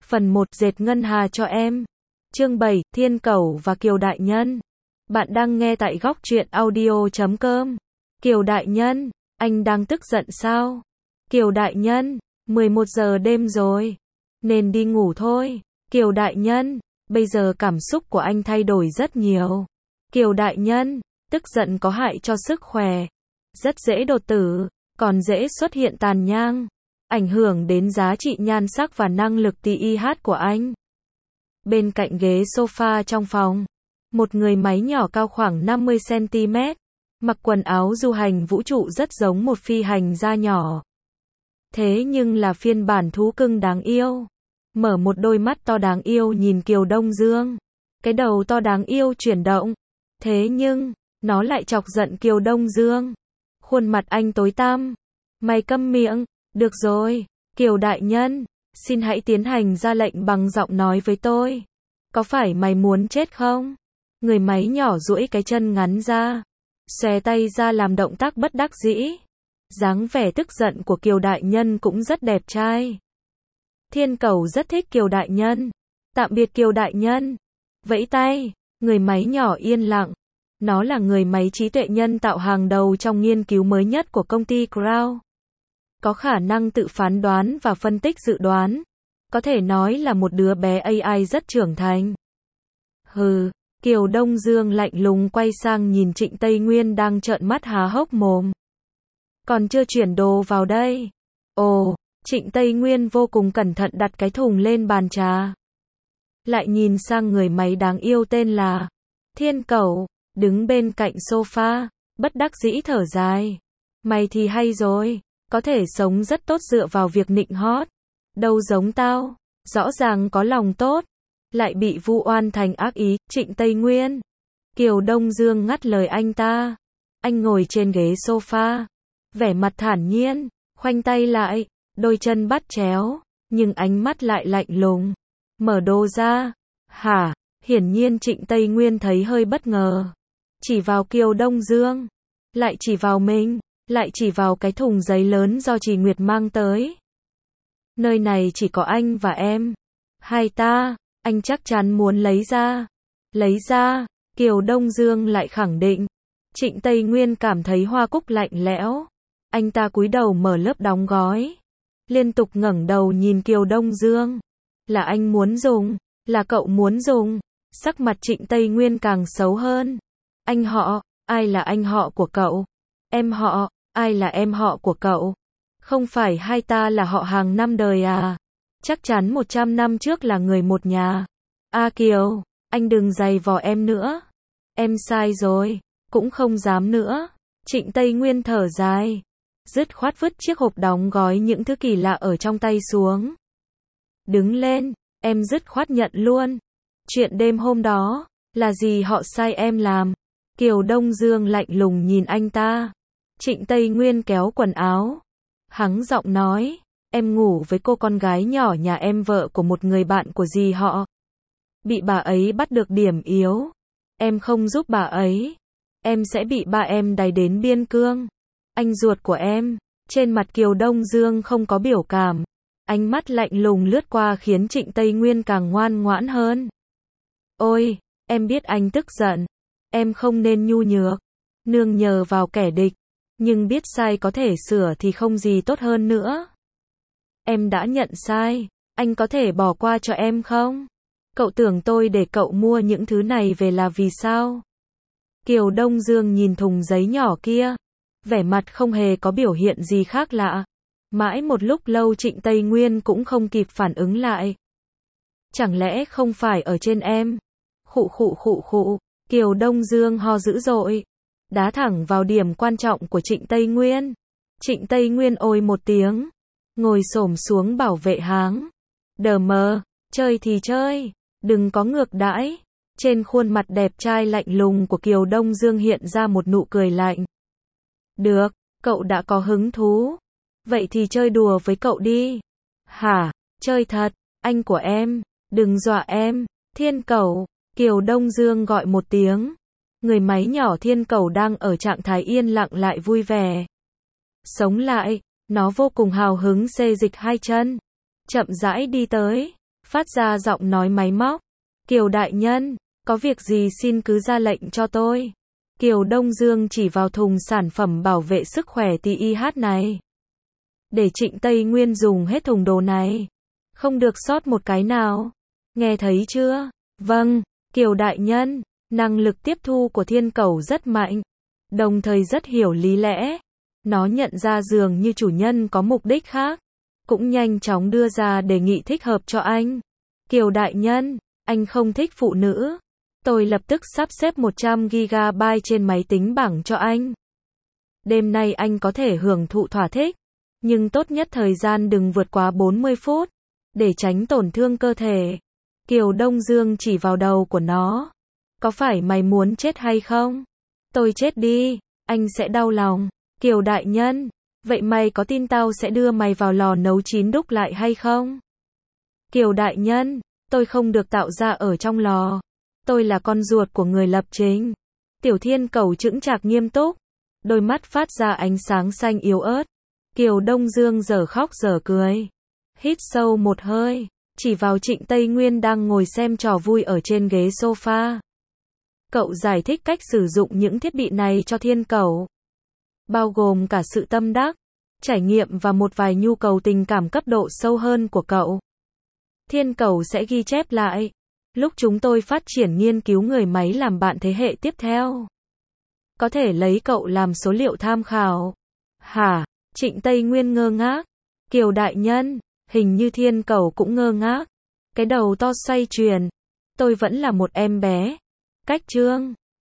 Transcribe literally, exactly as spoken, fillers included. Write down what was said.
Phần một dệt ngân hà cho em. Chương bảy, Thiên Cẩu và Kiều Đại Nhân. Bạn đang nghe tại góc truyện audio chấm com. Kiều Đại Nhân, anh đang tức giận sao? Kiều Đại Nhân, mười một giờ đêm rồi. Nên đi ngủ thôi. Kiều Đại Nhân, bây giờ cảm xúc của anh thay đổi rất nhiều. Kiều Đại Nhân, tức giận có hại cho sức khỏe. Rất dễ đột tử, còn dễ xuất hiện tàn nhang. Ảnh hưởng đến giá trị nhan sắc và năng lực tê i hát của anh. Bên cạnh ghế sofa trong phòng, một người máy nhỏ cao khoảng năm mươi xăng ti mét, mặc quần áo du hành vũ trụ rất giống một phi hành gia nhỏ. Thế nhưng là phiên bản thú cưng đáng yêu. Mở một đôi mắt to đáng yêu nhìn Kiều Đông Dương. Cái đầu to đáng yêu chuyển động. Thế nhưng, nó lại chọc giận Kiều Đông Dương. Khuôn mặt anh tối tăm. Mày câm miệng. Được rồi, Kiều Đại Nhân, xin hãy tiến hành ra lệnh bằng giọng nói với tôi. Có phải mày muốn chết không? Người máy nhỏ duỗi cái chân ngắn ra, xòe tay ra làm động tác bất đắc dĩ. Dáng vẻ tức giận của Kiều Đại Nhân cũng rất đẹp trai. Thiên Cẩu rất thích Kiều Đại Nhân. Tạm biệt Kiều Đại Nhân. Vẫy tay, người máy nhỏ yên lặng. Nó là người máy trí tuệ nhân tạo hàng đầu trong nghiên cứu mới nhất của công ty Crown. Có khả năng tự phán đoán và phân tích dự đoán. Có thể nói là một đứa bé a i rất trưởng thành. Hừ, Kiều Đông Dương lạnh lùng quay sang nhìn Trịnh Tây Nguyên đang trợn mắt há hốc mồm. Còn chưa chuyển đồ vào đây. Ồ, Trịnh Tây Nguyên vô cùng cẩn thận đặt cái thùng lên bàn trà. Lại nhìn sang người máy đáng yêu tên là Thiên Cẩu, đứng bên cạnh sofa, bất đắc dĩ thở dài. Mày thì hay rồi. Có thể sống rất tốt dựa vào việc nịnh hót. Đâu giống tao, rõ ràng có lòng tốt, lại bị vu oan thành ác ý. Trịnh Tây Nguyên. Kiều Đông Dương ngắt lời anh ta. Anh ngồi trên ghế sofa, vẻ mặt thản nhiên, khoanh tay lại, đôi chân bắt chéo, nhưng ánh mắt lại lạnh lùng. Mở đồ ra. Hả? Hiển nhiên Trịnh Tây Nguyên thấy hơi bất ngờ. Chỉ vào Kiều Đông Dương, lại chỉ vào mình. Lại chỉ vào cái thùng giấy lớn do Trì Nguyệt mang tới. Nơi này chỉ có anh và em. Hai ta, anh chắc chắn muốn lấy ra. Lấy ra, Kiều Đông Dương lại khẳng định. Trịnh Tây Nguyên cảm thấy hoa cúc lạnh lẽo. Anh ta cúi đầu mở lớp đóng gói. Liên tục ngẩng đầu nhìn Kiều Đông Dương. Là anh muốn dùng, là cậu muốn dùng. Sắc mặt Trịnh Tây Nguyên càng xấu hơn. Anh họ, ai là anh họ của cậu? Em họ, ai là em họ của cậu? Không phải hai ta là họ hàng năm đời à? Chắc chắn một trăm năm trước là người một nhà. A Kiều, anh đừng giày vò em nữa. Em sai rồi, cũng không dám nữa. Trịnh Tây Nguyên thở dài, dứt khoát vứt chiếc hộp đóng gói những thứ kỳ lạ ở trong tay xuống. Đứng lên, em dứt khoát nhận luôn. Chuyện đêm hôm đó, là gì họ sai em làm? Kiều Đông Dương lạnh lùng nhìn anh ta. Trịnh Tây Nguyên kéo quần áo. Hắng giọng nói, em ngủ với cô con gái nhỏ nhà em, vợ của một người bạn của dì họ. Bị bà ấy bắt được điểm yếu. Em không giúp bà ấy, em sẽ bị ba em đày đến biên cương. Anh ruột của em. Trên mặt Kiều Đông Dương không có biểu cảm. Ánh mắt lạnh lùng lướt qua khiến Trịnh Tây Nguyên càng ngoan ngoãn hơn. Ôi, em biết anh tức giận. Em không nên nhu nhược, nương nhờ vào kẻ địch. Nhưng biết sai có thể sửa thì không gì tốt hơn nữa. Em đã nhận sai, anh có thể bỏ qua cho em không? Cậu tưởng tôi để cậu mua những thứ này về là vì sao? Kiều Đông Dương nhìn thùng giấy nhỏ kia, vẻ mặt không hề có biểu hiện gì khác lạ. Mãi một lúc lâu Trịnh Tây Nguyên cũng không kịp phản ứng lại. Chẳng lẽ không phải ở trên em? Khụ khụ khụ khụ, Kiều Đông Dương ho dữ dội. Đá thẳng vào điểm quan trọng của Trịnh Tây Nguyên. Trịnh Tây Nguyên ôi một tiếng, ngồi xổm xuống bảo vệ háng. Đờ mờ, chơi thì chơi, đừng có ngược đãi. Trên khuôn mặt đẹp trai lạnh lùng của Kiều Đông Dương hiện ra một nụ cười lạnh. Được, cậu đã có hứng thú. Vậy thì chơi đùa với cậu đi. Hả, chơi thật, anh của em, đừng dọa em. Thiên Cẩu, Kiều Đông Dương gọi một tiếng. Người máy nhỏ Thiên Cẩu đang ở trạng thái yên lặng lại vui vẻ. Sống lại, nó vô cùng hào hứng xê dịch hai chân. Chậm rãi đi tới, phát ra giọng nói máy móc. Kiều đại nhân, có việc gì xin cứ ra lệnh cho tôi. Kiều Đông Dương chỉ vào thùng sản phẩm bảo vệ sức khỏe tê i hát này. Để Trịnh Tây Nguyên dùng hết thùng đồ này. Không được sót một cái nào. Nghe thấy chưa? Vâng, Kiều đại nhân, năng lực tiếp thu của thiên cẩu rất mạnh. Đồng thời rất hiểu lý lẽ. Nó nhận ra dường như chủ nhân có mục đích khác. Cũng nhanh chóng đưa ra đề nghị thích hợp cho anh. Kiều đại nhân, anh không thích phụ nữ. Tôi lập tức sắp xếp một trăm gi-ga-bai trên máy tính bảng cho anh. Đêm nay anh có thể hưởng thụ thỏa thích. Nhưng tốt nhất thời gian đừng vượt quá bốn mươi phút. Để tránh tổn thương cơ thể. Kiều Đông Dương chỉ vào đầu của nó. Có phải mày muốn chết hay không? Tôi chết đi, anh sẽ đau lòng. Kiều đại nhân, vậy mày có tin tao sẽ đưa mày vào lò nấu chín đúc lại hay không? Kiều đại nhân, tôi không được tạo ra ở trong lò. Tôi là con ruột của người lập trình. Tiểu thiên cẩu chững chạc nghiêm túc. Đôi mắt phát ra ánh sáng xanh yếu ớt. Kiều Đông Dương giờ khóc giờ cười. Hít sâu một hơi. Chỉ vào Trịnh Tây Nguyên đang ngồi xem trò vui ở trên ghế sofa. Cậu giải thích cách sử dụng những thiết bị này cho thiên cẩu. Bao gồm cả sự tâm đắc, trải nghiệm và một vài nhu cầu tình cảm cấp độ sâu hơn của cậu. Thiên cẩu sẽ ghi chép lại. Lúc chúng tôi phát triển nghiên cứu người máy làm bạn thế hệ tiếp theo. Có thể lấy cậu làm số liệu tham khảo. Hả? Trịnh Tây Nguyên ngơ ngác. Kiều đại nhân, hình như thiên cẩu cũng ngơ ngác. Cái đầu to xoay chuyển. Tôi vẫn là một em bé. Cách chương